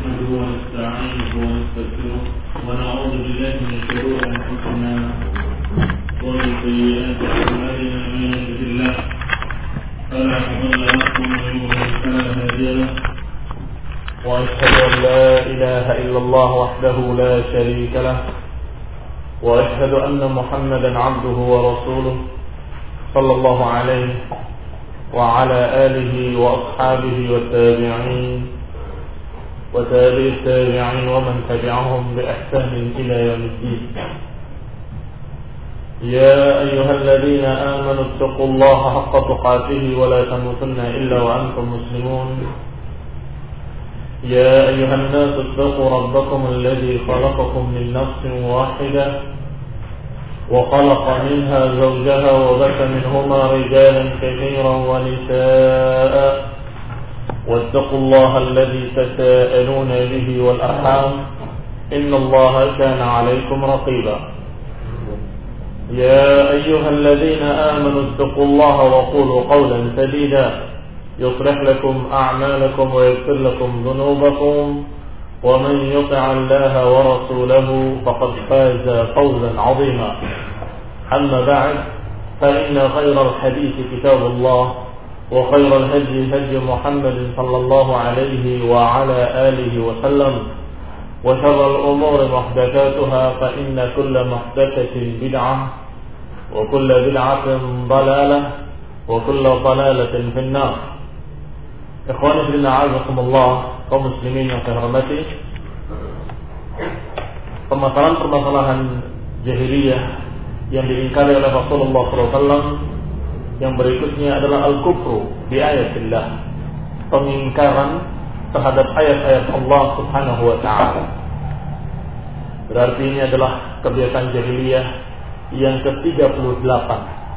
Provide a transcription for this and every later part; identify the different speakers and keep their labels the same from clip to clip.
Speaker 1: نحمده ونستعينه ونستغفره ونعوذ بالله من شرور أنفسنا ومن سيئات أعمالنا من يهده الله فلا مضل له ومن يضلل فلا هادي له وأشهد أن لا إله إلا الله وحده لا شريك له وأشهد أن محمدا عبده ورسوله صلى الله عليه وعلى آله وأصحابه والتابعين وتابع التابعين ومن تبعهم بإحسان إلى يوم الدين. يا أيها الذين آمنوا اتقوا الله حق تقاته ولا تموتن إلا وأنتم مسلمون. يا أيها الناس اتقوا ربكم الذي خلقكم من نفس واحدة وخلق منها زوجها وبث منهما رجالا كثيرا ونساء واتقوا الله الذي تساءلون به والأرحام إن الله كان عليكم رقيبا. يا أيها الذين آمنوا اتقوا الله وقولوا قولا سديدا يصلح لكم أعمالكم ويغفر لكم ذنوبكم ومن يطع الله ورسوله فقد فاز فوزا عظيما. أما بعد فإن خير الحديث كتاب الله وخير الهدي هدي محمد صلى الله عليه وعلى آله وسلم وشر الأمور محدثاتها فإن كل محدثة بدعة وكل بدعة ضلالة وكل ضلالة في النار. Ikhwani fillah a'azakumullah, kaum muslimin yang saya hormati, permasalahan-permasalahan jahiliyah yang diingkari oleh Rasulullah SAW yang berikutnya adalah al-kufru bi ayatillah, pengingkaran terhadap ayat-ayat Allah Subhanahu wa ta'ala. Berarti ini adalah kebiasaan jahiliyah yang ke-38.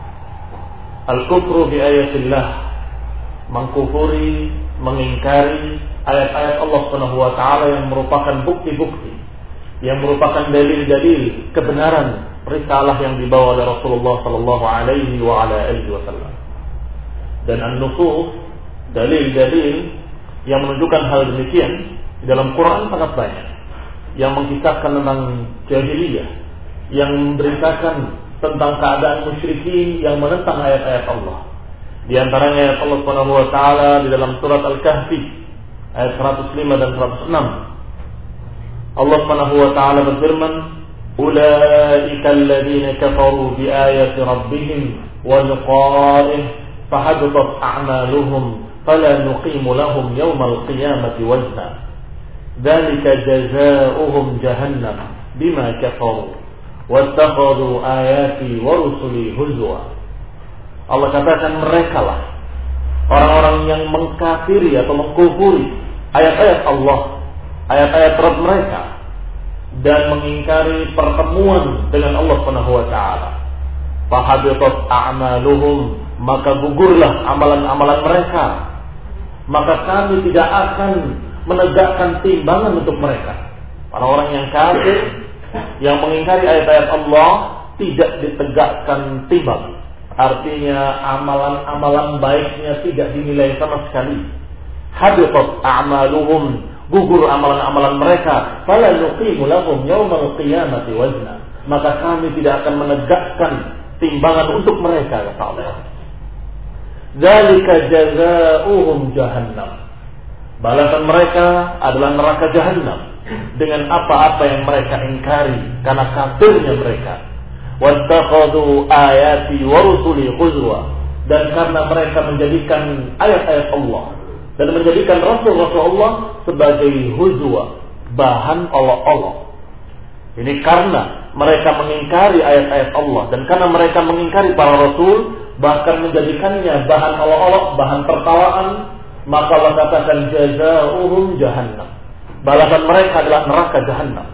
Speaker 1: Al-kufru bi ayatillah, mengkufuri, mengingkari ayat-ayat Allah Subhanahu wa taala yang merupakan bukti-bukti, yang merupakan dalil-dalil kebenaran risalah yang dibawa oleh Rasulullah sallallahu alaihi wa ala alihi wasallam. Dan an-nusus, dalil-dalil yang menunjukkan hal demikian di dalam Quran sangat banyak, yang mengisahkan tentang jahiliyah, yang memberitakan tentang keadaan musyrikin yang menentang ayat-ayat Allah. Di antaranya ayat Allah Subhanahu wa taala di dalam surat Al-Kahfi ayat 105 dan 106. Allah Subhanahu wa taala berfirman, "Ulaika alladziina kafaru bi ayati rabbihim wa liqa'ihi fahabitat a'maluhum fala nuqimu lahum yawmal qiyamati wazna. Dzalika jazaohum jahannam bima kafaru wattakhadhu ayati wa rusuli huzwa." Allah katakan mereka lah orang-orang yang mengkafiri atau mengkufuri ayat-ayat Allah, ayat-ayat Rabb mereka, dan mengingkari pertemuan dengan Allah Subhanahu wa taala. Fahabitat a'maluhum, maka gugurlah amalan-amalan mereka. Maka kami tidak akan menegakkan timbangan untuk mereka. Orang-orang yang kafir, yang mengingkari ayat-ayat Allah, tidak ditegakkan timbangan. Artinya amalan-amalan baiknya tidak dinilai sama sekali. Habitat a'maluhum, gugur amalan-amalan mereka. Fala nuqimu lahum yaumal qiyamati wazna, maka kami tidak akan menegakkan timbangan untuk mereka, kata Allah. Dzalika jazaohum jahannam, balasan mereka adalah neraka jahannam dengan apa-apa yang mereka ingkari karena kafirnya mereka. Wattakhadhu ayati wa rusuli huzwa, dan karena mereka menjadikan ayat-ayat Allah dan menjadikan rasul-rasul Allah sebagai huzwa, bahan olok-olok. Ini karena mereka mengingkari ayat-ayat Allah dan karena mereka mengingkari para rasul, bahkan menjadikannya bahan olok-olok, bahan tertawaan, maka Allah katakan jazaohum jahannam, balasan mereka adalah neraka jahannam.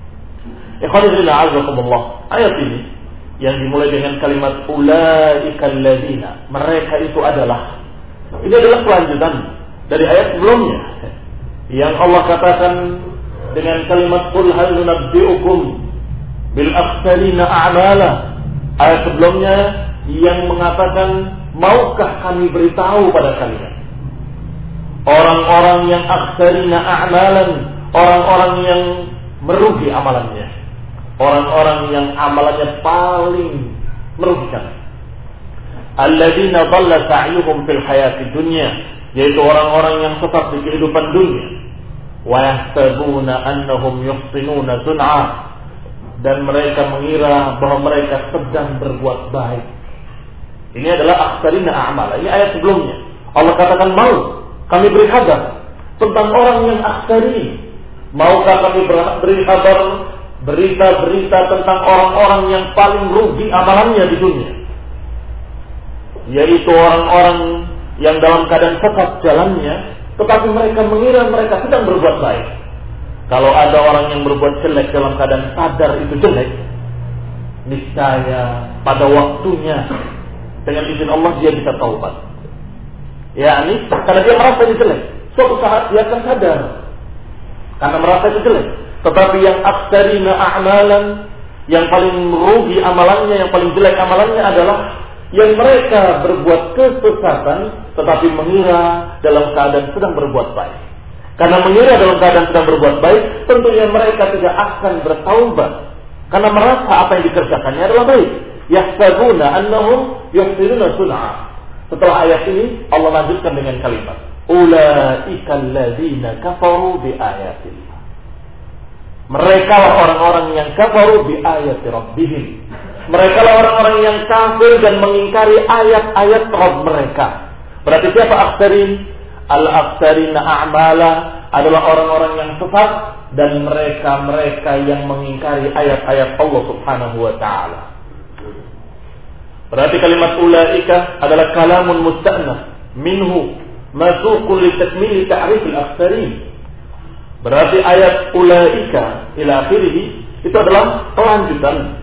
Speaker 1: Ayat ini yang dimulai dengan kalimat ulaikal ladzina, mereka itu adalah, ini adalah kelanjutan dari ayat sebelumnya yang Allah katakan dengan kalimat qul hal nunabbiukum bil akhsarina a'mala. Ayat sebelumnya yang mengatakan maukah kami beritahu pada kalian orang-orang yang akhsarina a'malan, orang-orang yang merugi amalannya, orang-orang yang amalannya paling merugikan. Alladzina dhalla sa'yuhum fil hayati dunya, yaitu orang-orang yang sesat di kehidupan dunia. Wa yahsabuna annahum yuhsinuna sun'a, dan mereka mengira bahwa mereka sedang berbuat baik. Ini adalah akhsarina a'mal. Ini ayat sebelumnya. Allah katakan, mau kami beri kabar tentang orang yang akhsari. Maukah kami beri kabar berita-berita tentang orang-orang yang paling rugi amalannya di dunia, yaitu orang-orang yang dalam keadaan sesat jalannya, tetapi mereka mengira mereka sedang berbuat baik. Kalau ada orang yang berbuat jelek dalam keadaan sadar itu jelek, niscaya pada waktunya dengan izin Allah dia bisa taubat. Ya, ini karena dia merasa itu jelek, suatu saat dia akan sadar karena merasa itu jelek. Tetapi yang aksarina a'malan, yang paling merugi amalannya, yang paling jelek amalannya adalah yang mereka berbuat kesesatan tetapi mengira dalam keadaan sedang berbuat baik. Karena mengira dalam keadaan sedang berbuat baik, tentunya mereka tidak akan bertaubat karena merasa apa yang dikerjakannya adalah baik. Yahsabuna annahum yuhsinuna sun'a. Setelah ayat ini Allah lanjutkan dengan kalimat, ulaika alladzina kafaru bi ayatillah. Mereka lah orang-orang yang kafaru bi ayati rabbihim. Mereka lah orang-orang yang kafir dan mengingkari ayat-ayat Rabb mereka. Berarti siapa akhsarin? Al-akhsarina a'mala adalah orang-orang yang sesat dan mereka yang mengingkari ayat-ayat Allah Subhanahu wa taala. Berarti kalimat ulaika adalah kalamun musta'naf minhu masuqun li takmili ta'rif al-akhsarin. Berarti ayat ulaika ila akhirih itu adalah kelanjutan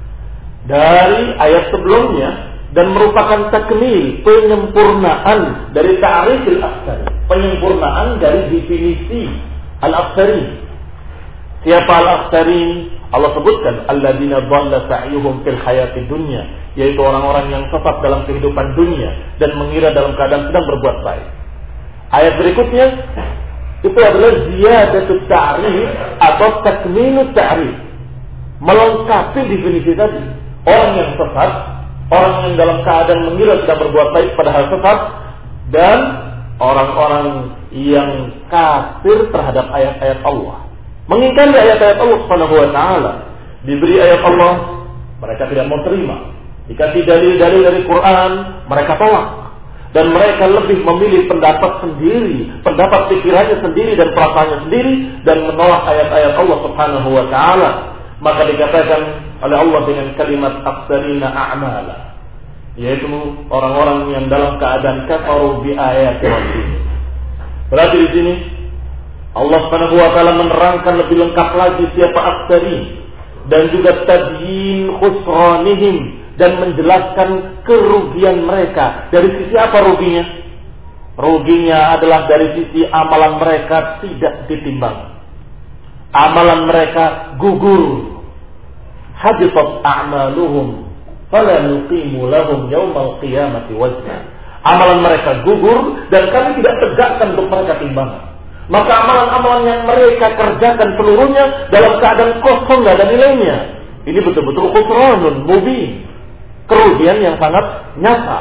Speaker 1: dari ayat sebelumnya dan merupakan takmil, penyempurnaan dari ta'rifil akhsari, penyempurnaan dari definisi al-akhsari. Siapa al-akhsari? Allah sebutkan alladzina dhalla sa'yuhum fil hayati dunya, yaitu orang-orang yang sesat dalam kehidupan dunia dan mengira dalam keadaan sedang berbuat baik. Ayat berikutnya itu adalah ziyadatut ta'rif atau takmilut ta'rif, melengkapi definisi tadi. Orang yang sesat, orang yang dalam keadaan mengira sedang berbuat baik padahal sesat, dan orang-orang yang kafir terhadap ayat-ayat Allah, mengingkari ayat-ayat Allah Subhanahu wa taala. Diberi ayat Allah, mereka tidak mau terima. Dikasih dalil-dalil dari Quran, mereka tolak. Dan mereka lebih memilih pendapat sendiri, pendapat pikirannya sendiri dan perasaannya sendiri, dan menolak ayat-ayat Allah Subhanahu wa taala. Maka dikatakan oleh Allah dengan kalimat aksarina a'mala, yaitu orang-orang yang dalam keadaan kafaru bi ayati rabbih. Berarti di sini Allah Subhanahu wa taala menerangkan lebih lengkap lagi siapa aksari dan juga tabyin khusranihim, dan menjelaskan kerugian mereka. Dari sisi apa ruginya? Ruginya adalah dari sisi amalan mereka tidak ditimbang. Amalan mereka gugur. Habitat a'maluhum fala nuqimu lahum yaumal qiyamati wazna. Amalan mereka gugur dan kami tidak tegakkan untuk mereka timbangan. Maka amalan-amalan yang mereka kerjakan seluruhnya dalam keadaan kosong, tidak ada nilainya. Ini betul-betul khusranun mubin, kerugian yang sangat nyata.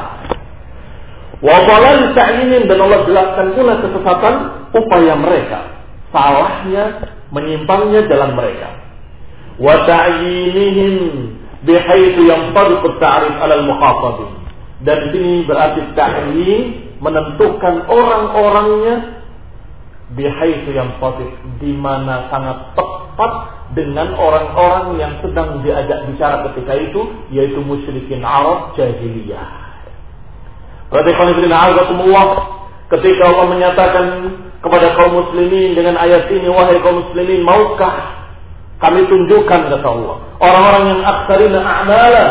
Speaker 1: Wa dhalal ta'yinin, dan Allah jelaskan pula kesesatan upaya mereka, salahnya, menyimpangnya jalan mereka. Wa ta'yinihim bihaitsu yanfariqu at-ta'rif 'ala al-mukhatabin. Dan di sini berarti ta'yin menentukan orang-orangnya, bihaitsu yanfariq, di mana sangat tepat dengan orang-orang yang sedang diajak bicara ketika itu, yaitu musyrikin Arab jahiliyah. Berarti ketika Allah menyatakan kepada kaum muslimin dengan ayat ini, wahai kaum muslimin, maukah kami tunjukkan, kata Allah, orang-orang yang aksarina a'mala,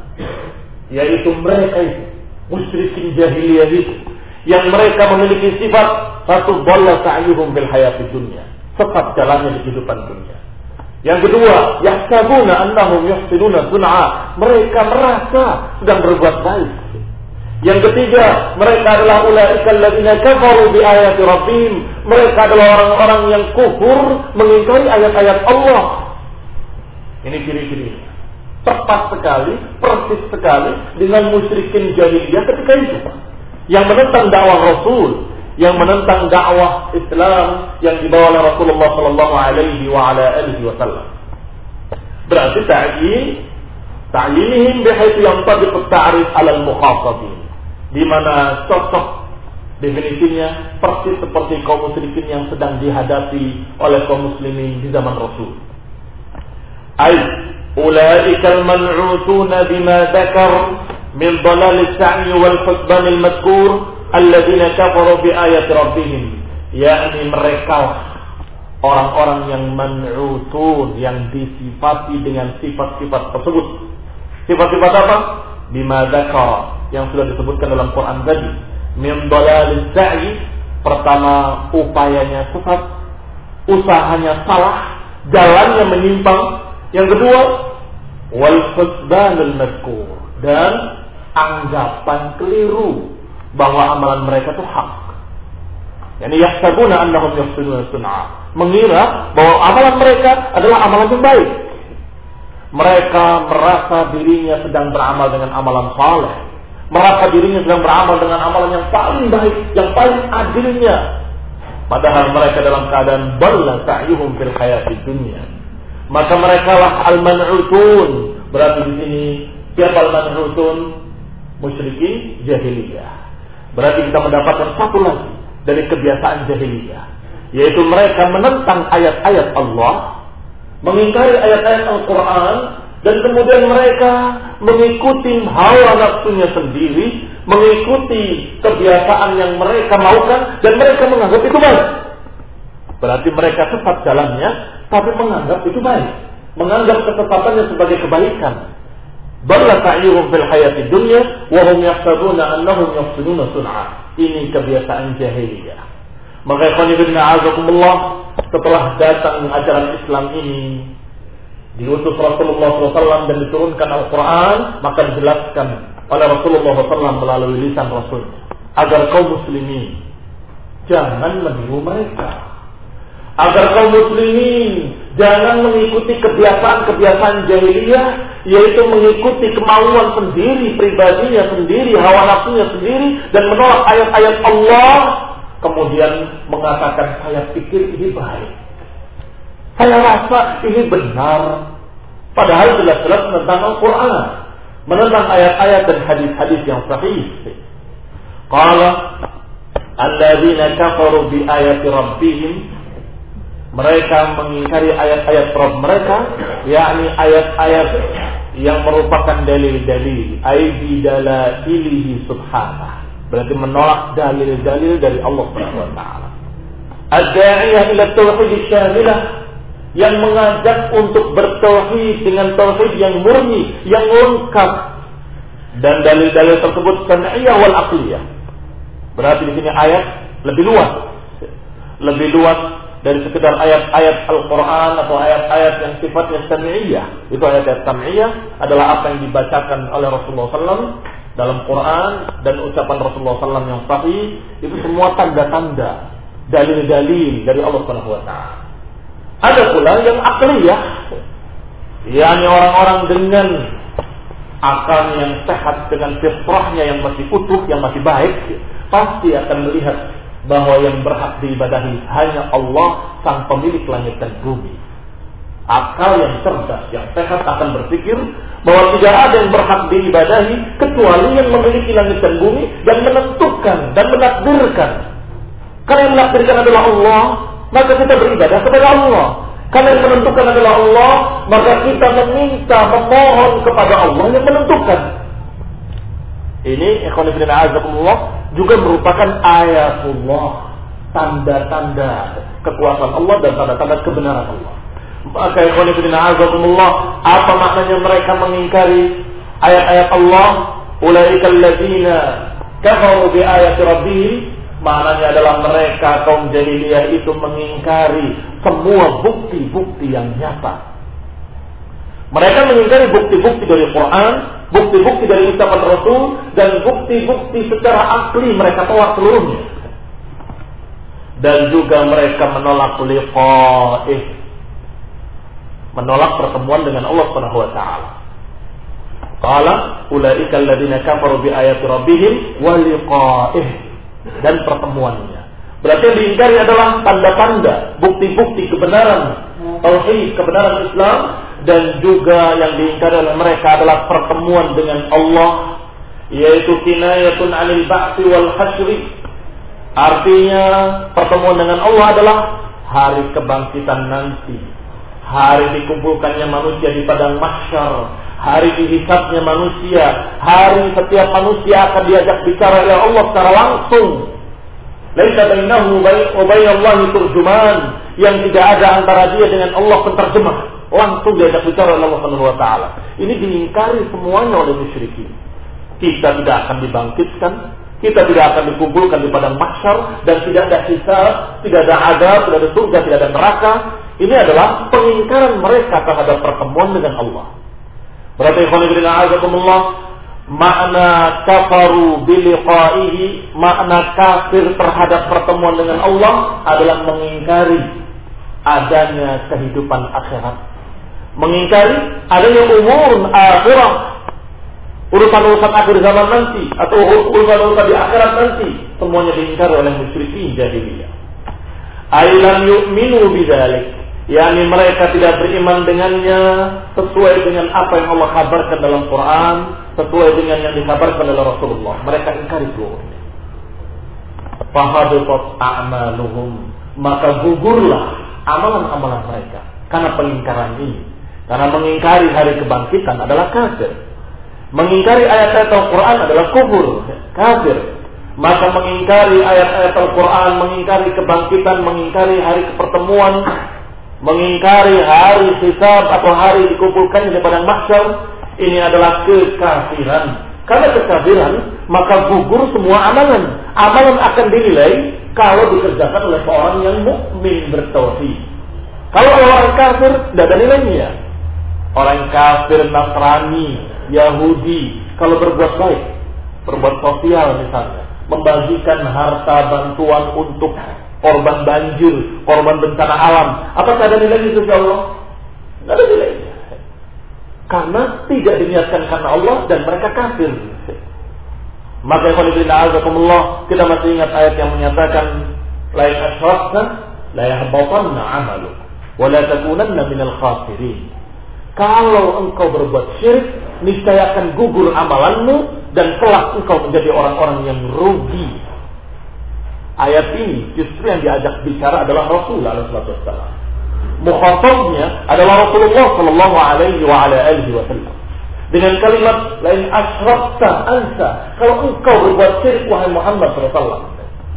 Speaker 1: yaitu mereka itu musyrikin jahiliyah itu, yang mereka memiliki sifat satu, dhalla sa'yuhum bil hayatid dunya, sesat jalannya di kehidupan dunia. Yang kedua, yahsabuna annahum yuhsinuna sun'a, mereka merasa sedang berbuat baik. Yang ketiga, mereka adalah ulaikal ladzina kafaru bi ayati rabbihim. Mereka adalah orang-orang yang kufur mengingkari ayat-ayat Allah. Ini ciri-cirinya. Tepat sekali, persis sekali dengan musyrikin jahiliyah ketika itu. Yang menentang dakwah Rasul, yang menentang dakwah Islam yang dibawa oleh Rasulullah sallallahu alaihi wa ala alihi wasallam. Berarti ta'yinihim bihaitsu yantabiq at-ta'rif 'ala al-mukhatabin. Di mana cocok definisinya persis seperti kaum musyrikin yang sedang dihadapi oleh kaum muslimin di zaman Rasul. Ai ulaika al-man'utuna bima dzakar min dhalal as-sa'i wal husban al-madhkur alladziina kafaru bi ayati rabbihim, yakni mereka orang-orang yang man'utun, yang disifati dengan sifat-sifat tersebut. Sifat-sifat apa? Bima dzakar, yang sudah disebutkan dalam Quran tadi. Min dhalal as-sa'i, pertama upayanya sesat, usahanya salah, jalannya menyimpang. Yang kedua, wal husbanul madhkur, dan anggapan keliru bahwa amalan mereka itu hak. Yani yahsabuna annahum yuhsinuna sun'a, mengira bahwa amalan mereka adalah amalan yang baik. Mereka merasa dirinya sedang beramal dengan amalan saleh, merasa dirinya sedang beramal dengan amalan yang paling baik, yang paling adilnya. Padahal mereka dalam keadaan dhalla sa'yuhum fil hayatid dunya. Maka mereka lah al-man'utun. Berarti di sini siapa al-man'utun? Musyrikin jahiliyah. Berarti kita mendapatkan satu lagi dari kebiasaan jahiliyah, yaitu mereka menentang ayat-ayat Allah, mengingkari ayat-ayat Al-Quran, dan kemudian mereka mengikuti hawa nafsunya sendiri, mengikuti kebiasaan yang mereka maukan, dan mereka menganggap itu baik. Berarti mereka sesat jalannya, tapi menganggap itu baik, menganggap kesesatannya sebagai kebaikan. Dhalla sa'yuhum fil hayatid dunya wa hum yahsabuna annahum yuhsinuna sun'a. Ini kebiasaan jahiliyah. Maka ikhwan fillah a'azakumullah, setelah datang ajaran Islam ini, diutus Rasulullah SAW dan diturunkan Al-Quran, maka dijelaskan oleh Rasulullah SAW melalui lisan Rasulnya agar kaum muslimin jangan meniru mereka, agar kaum muslimin jangan mengikuti kebiasaan-kebiasaan jahiliyah, yaitu mengikuti kemauan sendiri, pribadinya sendiri, hawa nafsunya sendiri, dan menolak ayat-ayat Allah, kemudian mengatakan saya pikir ini baik, saya rasa ini benar, padahal jelas-jelas menentang Al-Quran, menentang ayat-ayat dan hadis-hadis yang sahih. Qala alladzina kafaru bi ayati rabbihim, mereka mengingkari ayat-ayat Rabb mereka, yakni ayat-ayat yang merupakan dalil-dalil, aidi dalailihi subhanahu, berarti menolak dalil-dalil dari Allah Subhanahu wa taala. Ad-da'iyah ila tauhid syamilah, yang mengajak untuk bertauhid dengan tauhid yang murni, yang lengkap, dan dalil-dalil tersebut sam'iyah wal aqliyah. Berarti di sini ayat lebih luas dari sekedar ayat-ayat Al-Quran atau ayat-ayat yang sifatnya sam'iyah. Itu ayat-ayat sam'iyah adalah apa yang dibacakan oleh Rasulullah SAW dalam Quran dan ucapan Rasulullah SAW yang sahih. Itu semua tanda-tanda, dalil-dalil dari Allah SWT. Ada pula yang akliyah, yakni orang-orang dengan akal yang sehat, dengan fitrahnya yang masih utuh, yang masih baik, pasti akan melihat bahwa yang berhak diibadahi hanya Allah, sang pemilik langit dan bumi. Akal yang cerdas, yang sehat akan berpikir bahwa tidak ada yang berhak diibadahi kecuali yang memiliki langit dan bumi, yang menentukan dan menakdirkan. Karena yang menakdirkan adalah Allah, maka kita beribadah kepada Allah. Karena yang menentukan adalah Allah, maka kita meminta, memohon kepada Allah yang menentukan. Ini ikhwan fillah a'azakumullah juga merupakan ayatullah, tanda-tanda kekuasaan Allah dan tanda-tanda kebenaran Allah. Maka ikhwan fillah a'azakumullah, apa maknanya mereka mengingkari ayat-ayat Allah? Ulaikal ladzina kafaru bi ayati rabbihim, maknanya adalah mereka kaum jahiliyah itu mengingkari semua bukti-bukti yang nyata. Mereka mengingkari bukti-bukti dari Quran, bukti-bukti dari ucapan Rasul dan bukti-bukti secara akli mereka tolak seluruhnya. Dan juga mereka menolak liqa'ih, menolak pertemuan dengan Allah Subhanahu wa taala. Qala ulaika alladziina kafaru bi ayati rabbihim wa liqa'ih, dan pertemuannya. Berarti yang diingkari adalah tanda-tanda, bukti-bukti kebenaran tauhid, kebenaran Islam, dan juga yang diingkari oleh mereka adalah pertemuan dengan Allah, yaitu kinayatun 'anil ba'tsi wal hasyri. Artinya pertemuan dengan Allah adalah hari kebangkitan nanti, hari dikumpulkannya manusia di padang mahsyar, hari dihisabnya manusia, hari setiap manusia akan diajak bicara oleh Allah secara langsung. Laisa bainahu wa bainallahi turjuman, yang tidak ada antara dia dengan Allah penterjemah, langsung diajak bicara oleh Allah Subhanahu wa taala. Ini diingkari semuanya oleh musyrikin. Kita tidak akan dibangkitkan, kita tidak akan dikumpulkan di padang mahsyar, dan tidak ada hisab, tidak ada azab, tidak ada surga, tidak ada neraka. Ini adalah pengingkaran mereka terhadap pertemuan dengan Allah. Berarti makna kafaru biliqa'ihi, makna kafir terhadap pertemuan dengan Allah adalah mengingkari adanya kehidupan akhirat, mengingkari adanya umur akhirah, urusan-urusan akhir zaman nanti atau urusan-urusan di akhirat nanti, semuanya diingkari oleh musyrikin jahiliyah. Ailam yu'minu bidzalik, yakni mereka tidak beriman dengannya sesuai dengan apa yang Allah kabarkan dalam Quran, sesuai dengan yang dikabarkan oleh Rasulullah. Mereka ingkari seluruhnya. Fahabitat a'maluhum, maka gugurlah amalan-amalan mereka karena pengingkaran ini. Karena mengingkari hari kebangkitan adalah kafir, mengingkari ayat-ayat Al-Quran adalah kufur, kafir. Maka mengingkari ayat-ayat Al-Quran, mengingkari kebangkitan, mengingkari hari pertemuan, mengingkari hari hisab atau hari dikumpulkannya di padang mahsyar, ini adalah kekafiran. Karena kekafiran, maka gugur semua amalan. Amalan akan dinilai kalau dikerjakan oleh seorang yang mukmin bertauhid. Kalau orang kafir, tidak ada nilainya. Orang kafir, Nasrani, Yahudi, kalau berbuat baik, berbuat sosial misalnya, membagikan harta bantuan untuk korban banjir, korban bencana alam, apakah ada nilainya itu insya Allah? Tidak ada nilainya. Karena tidak diniatkan karena Allah dan mereka kafir. Maka kita masih ingat ayat yang menyatakan la in asyrakta la yahbatanna 'amaluk wa la takunanna minal khasirin. Kalau engkau berbuat syirik, niscaya akan gugur amalanmu dan kelak engkau menjadi orang-orang yang rugi. Ayat ini justru yang diajak bicara adalah Rasulullah SAW. Mukhatabnya adalah Rasulullah sallallahu alaihi wasallam. Dengan kalimat lain asyrakta anta, kalau engkau berbuat syirik wahai Muhammad sallallahu alaihi wasallam,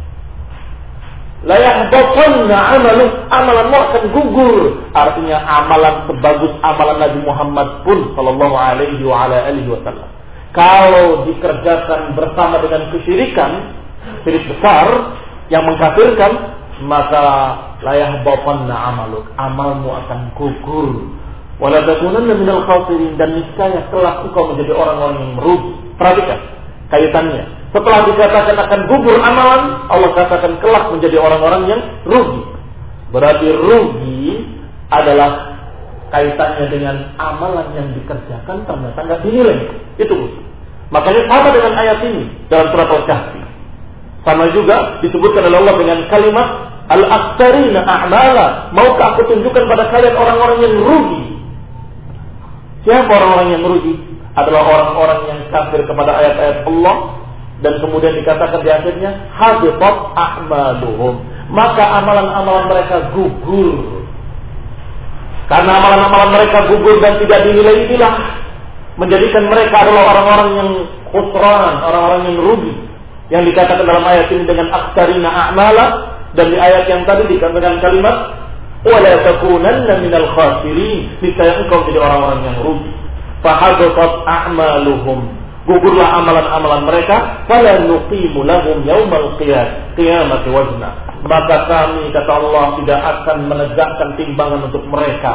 Speaker 1: la yahbatanna 'amaluk, amalanmu akan gugur. Artinya amalan sebagus amalan Nabi Muhammad pun sallallahu alaihi wasallam, kalau dikerjakan bersama dengan kesyirikan, syirik besar yang mengkafirkan, maka la yahbatanna 'amaluk, amalmu akan gugur. Wala takunanna minal khasirin, dan niscaya kelak engkau menjadi orang-orang yang merugi. Perhatikan kaitannya. Setelah dikatakan akan gugur amalan, Allah katakan kelak menjadi orang-orang yang rugi. Berarti rugi adalah kaitannya dengan amalan yang dikerjakan ternyata tidak dinilai. Itu. Makanya sama dengan ayat ini dalam surat Al-Kahfi. Sama juga disebutkan oleh Allah dengan kalimat al-aktsarina a'mala. Maukah aku tunjukkan pada kalian orang-orang yang rugi? Siapa orang-orang yang merugi? Adalah orang-orang yang kafir kepada ayat-ayat Allah, dan kemudian dikatakan di akhirnya habitat a'maluhum, maka amalan-amalan mereka gugur. Karena amalan-amalan mereka gugur dan tidak dinilai, inilah menjadikan mereka adalah orang-orang yang khusran, orang-orang yang rugi, yang dikatakan dalam ayat ini dengan aktsarina a'mala, dan di ayat yang tadi dikatakan kalimat wala takunanna minal khasirin, niscaya engkau menjadi orang-orang yang rugi. Fahabatat a'maluhum, gugurlah amalan-amalan mereka. Fala nuqimu lahum yaumal qiyamati wazna, maka kami, kata Allah, tidak akan menegakkan timbangan untuk mereka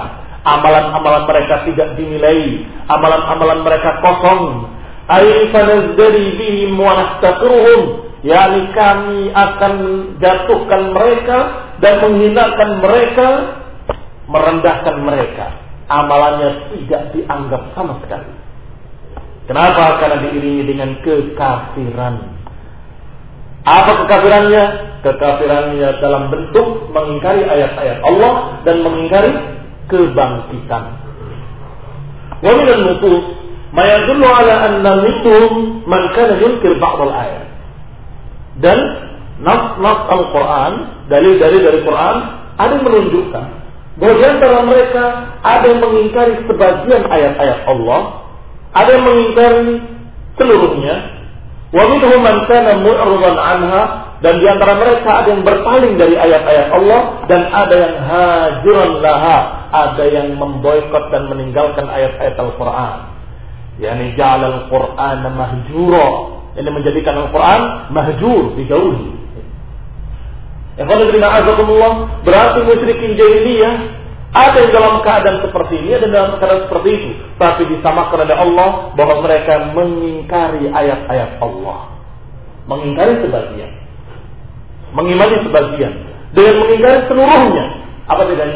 Speaker 1: amalan-amalan mereka tidak dinilai, amalan-amalan mereka kosong. Ay fanazdari bihim wa nahtaqiruhum, yakni kami akan jatuhkan mereka dan menghinakan mereka, merendahkan mereka. Amalannya tidak dianggap sama sekali. Kenapa? Karena diiringi dengan kekafiran. Apa kekafirannya? Kekafirannya dalam bentuk mengingkari ayat-ayat Allah dan mengingkari kebangkitan. Wa min an-nusus ma yadullu ala anna minhum man kana yunkir ba'd al-ayat. Dan nas-nas Al-Qur'an, dalil-dalil dari Quran ada yang menunjukkan bahwa di antara mereka ada yang mengingkari sebagian ayat-ayat Allah, ada yang mengingkari seluruhnya. Wa minhum man kana mu'ridan anha, dan di antara mereka ada yang berpaling dari ayat-ayat Allah dan ada yang hajiran laha, ada yang memboikot dan meninggalkan ayat-ayat Al-Qur'an. Yani ja'al al-Qur'ana mahjura, ini menjadikan Al-Qur'an mahjur, dijauhi. Berarti musyrikin jahiliyah ada yang dalam keadaan seperti ini, ada dalam keadaan seperti itu, tapi disamakan oleh Allah bahwa mereka mengingkari ayat-ayat Allah, mengingkari sebagian, mengimani sebagian, dengan mengingkari seluruhnya. Apa bedanya?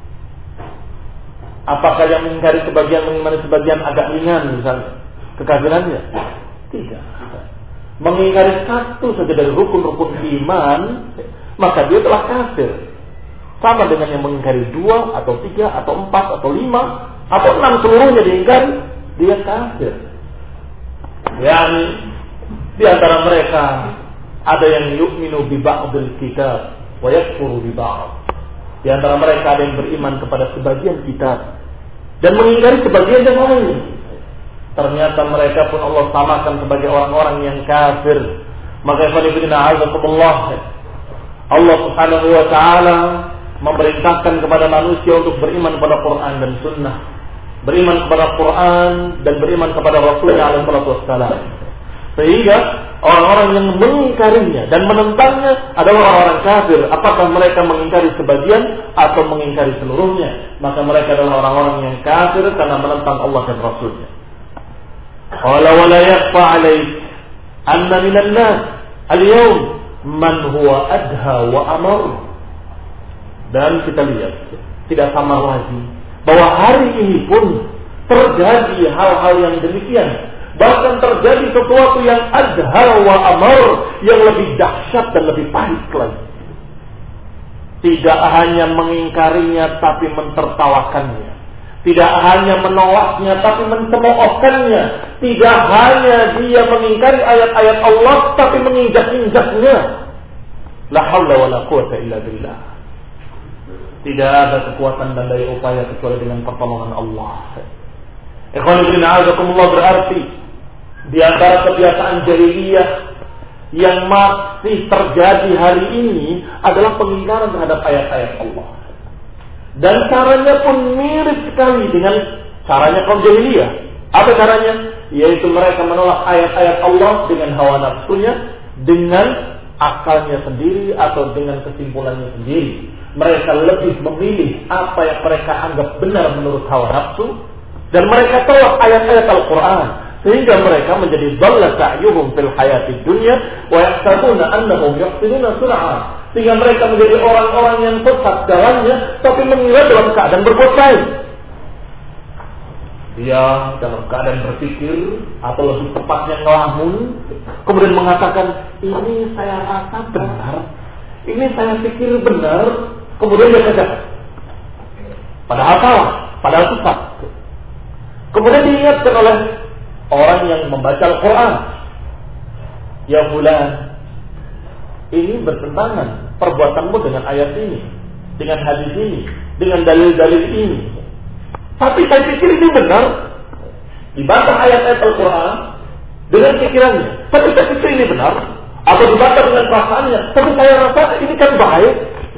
Speaker 1: Apakah yang mengingkari sebagian, mengimani sebagian agak ringan misalnya kekafirannya? Tidak. Mengingkari satu saja dari rukun-rukun iman, maka dia telah kafir. Sama dengan yang mengingkari 2 atau 3 atau 4 atau 5 atau 6 seluruhnya diingkari, dia kafir. Yani di antara mereka ada yang yu'minu bi ba'dil kitab wa yakfuru bi ba'd. Di antara mereka ada yang beriman kepada sebagian kitab dan mengingkari sebagian yang lain. Ternyata mereka pun Allah samakan sebagai orang-orang yang kafir. Maka Allah Subhanahu wa taala memerintahkan kepada manusia untuk beriman kepada Quran dan Sunnah, beriman kepada Quran dan beriman kepada Rasulullah SAW. Sehingga orang-orang yang mengingkarinya dan menentangnya adalah orang-orang kafir. Apakah mereka mengingkari sebagian atau mengingkari seluruhnya? Maka mereka adalah orang-orang yang kafir karena menentang Allah dan Rasulnya. Qala wa la yakhfa 'alaik anna minan nas al-yawm man huwa adha wa amar. Dan kita lihat, tidak samar lagi bahwa hari ini pun terjadi hal-hal yang demikian. Bahkan terjadi sesuatu yang adha wa amar, yang lebih dahsyat dan lebih pahit lagi. Tidak hanya mengingkarinya tapi mentertawakannya. Tidak hanya menolaknya tapi mencemoohkannya. Tidak hanya dia mengingkari ayat-ayat Allah tapi menginjak-injaknya. La haula wala quwwata illa billah. Tidak ada kekuatan dan daya upaya kecuali dengan pertolongan Allah. Ikhwan fillah, azakumullah, berarti di antara kebiasaan jahiliyah yang masih terjadi hari ini adalah pengingkaran terhadap ayat-ayat Allah. Dan caranya pun mirip sekali dengan caranya kaum jahiliyah. Apa caranya? Yaitu mereka menolak ayat-ayat Allah dengan hawa nafsunya, dengan akalnya sendiri atau dengan kesimpulannya sendiri. Mereka lebih memilih apa yang mereka anggap benar menurut hawa nafsu, dan mereka tolak ayat-ayat Al-Quran, sehingga mereka menjadi dhalla sa'yuhum fil hayatid dunya wa yahsabuna annahum yuhsinuna sun'a, sehingga mereka menjadi orang-orang yang sesat jalannya tapi mengira dalam keadaan berbuat baik. Dia dalam keadaan berpikir atau lebih tepatnya ngelamun, kemudian mengatakan ini saya rasa benar, ini saya pikir benar, kemudian dia kerjakan. Padahal salah, padahal sesat. Kemudian diingatkan oleh orang yang membaca Al-Quran, ya fulan, ini bertentangan perbuatanmu dengan ayat ini, dengan hadis ini, dengan dalil-dalil ini. Tapi saya pikir ini benar. Dibaca ayat-ayat Al-Quran dengan pikirannya, tapi saya pikir ini benar. Atau dibaca dengan perasaannya, tapi saya rasa ini kan baik.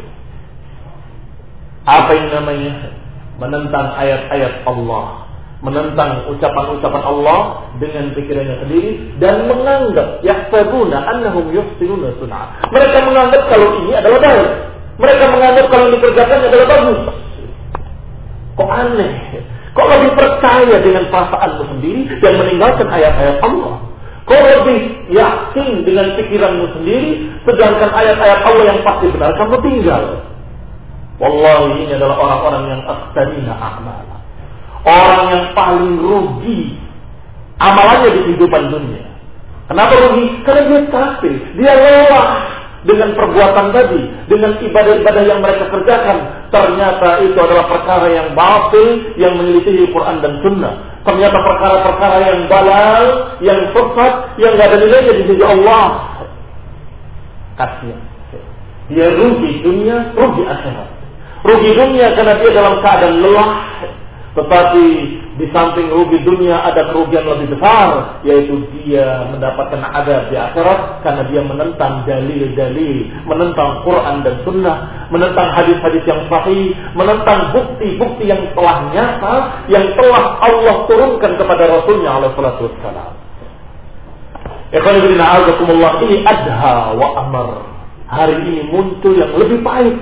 Speaker 1: Apa yang namanya menentang ayat-ayat Allah, menentang ucapan-ucapan Allah dengan pikirannya sendiri, dan menganggap yahsabuna annahum yuhsinuna sun'a. Mereka menganggap kalau ini adalah baik. Mereka menganggap kalau dikerjakan adalah bagus. Kok aneh. Kok lebih percaya dengan perasaanmu sendiri dan meninggalkan ayat-ayat Allah? Kau lebih yakin dengan pikiranmu sendiri, sedangkan ayat-ayat Allah yang pasti benar kamu tinggal. Wallahi, ini adalah orang-orang yang akhtarina a'mala. Orang yang paling rugi amalannya di kehidupan dunia. Kenapa rugi? Karena dia kafir, dia lelah dengan perbuatan tadi, dengan ibadah-ibadah yang mereka kerjakan. Ternyata itu adalah perkara yang batil, yang menyelisihi Quran dan Sunnah. Ternyata perkara-perkara yang balal, yang sesat, yang tidak ada nilainya di sisi Allah. Kasihan. Dia rugi dunia, rugi akhirat. Rugi dunia karena dia dalam keadaan lelah. Tetapi di samping rugi dunia ada kerugian lebih besar, yaitu dia mendapatkan adab di akhirat karena dia menentang dalil-dalil, menentang Quran dan Sunnah, menentang hadis-hadis yang sahih, menentang bukti-bukti yang telah nyata, yang telah Allah turunkan kepada Rasulnya alaihi salatu wassalam. Ikhwan fillah, a'azakumullah, ini adha wa amar. Hari ini muncul yang lebih pahit.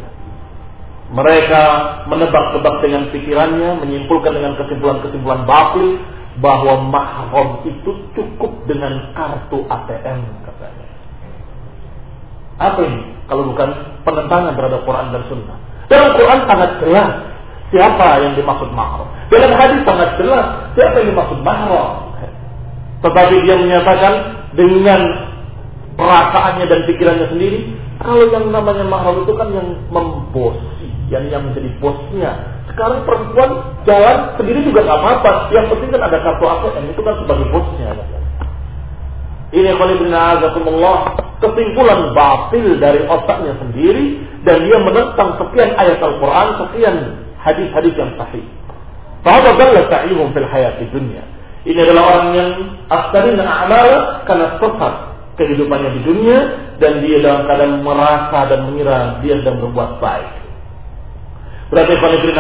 Speaker 1: Mereka menebak-tebak dengan pikirannya, menyimpulkan dengan kesimpulan-kesimpulan batil bahwa mahram itu cukup dengan kartu ATM katanya. Apa ini? Kalau bukan penentangan terhadap Quran dan Sunnah. Dalam Quran sangat jelas siapa yang dimaksud mahram. Dalam hadis sangat jelas siapa yang dimaksud mahram. Tetapi dia menyatakan dengan perasaannya dan pikirannya sendiri, kalau yang namanya mahram itu kan yang membosi, yang menjadi bosnya. Sekarang perempuan jalan sendiri juga gak apa-apa. Yang penting kan ada kartu ATM, itu kan sebagai bosnya. Ini kesimpulan batil dari otaknya sendiri, dan dia menentang sekian ayat Al-Quran, sekian hadis-hadis yang sahih. Fahadha dhalla sa'yuhum fil hayati dunya. Ini adalah orang yang akhtarina a'mala karena sesat kehidupannya di dunia, dan dia dalam keadaan merasa dan mengira dia sedang berbuat baik. Berarti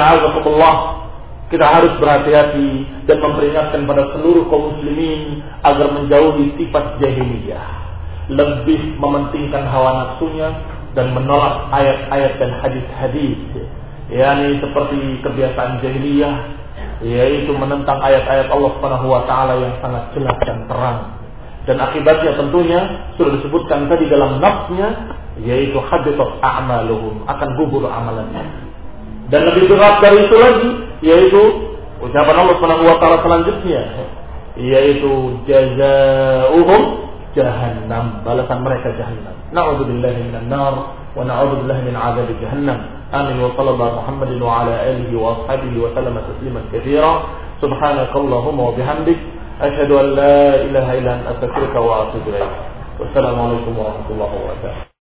Speaker 1: kita harus berhati-hati dan memperingatkan pada seluruh kaum muslimin agar menjauhi sifat jahiliyah, lebih mementingkan hawa nafsunya dan menolak ayat-ayat dan hadis-hadis, yakni seperti kebiasaan jahiliyah, yaitu menentang ayat-ayat Allah Subhanahu wa taala yang sangat jelas dan terang. Dan akibatnya tentunya sudah disebutkan tadi dalam nafsnya, yaitu habitat a'maluhum, akan gugur amalannya. Dan lebih berat dari itu lagi, yaitu ucapan Allah Subhanahu wa taala selanjutnya, yaitu jazaohum jahannam, balasan mereka jahannam. Na'udzubillahi minan nar wa na'udzubillahi min 'adzabi jahannam. Amin wa sallallahu Muhammadin wa ala alihi wa ashabihi wa sallama tasliman katsira. Subhanakallahumma wa bihamdik, asyhadu an la ilaha illa anta astaghfiruka wa atubu ilaik. Wassalamu alaikum warahmatullahi wabarakatuh.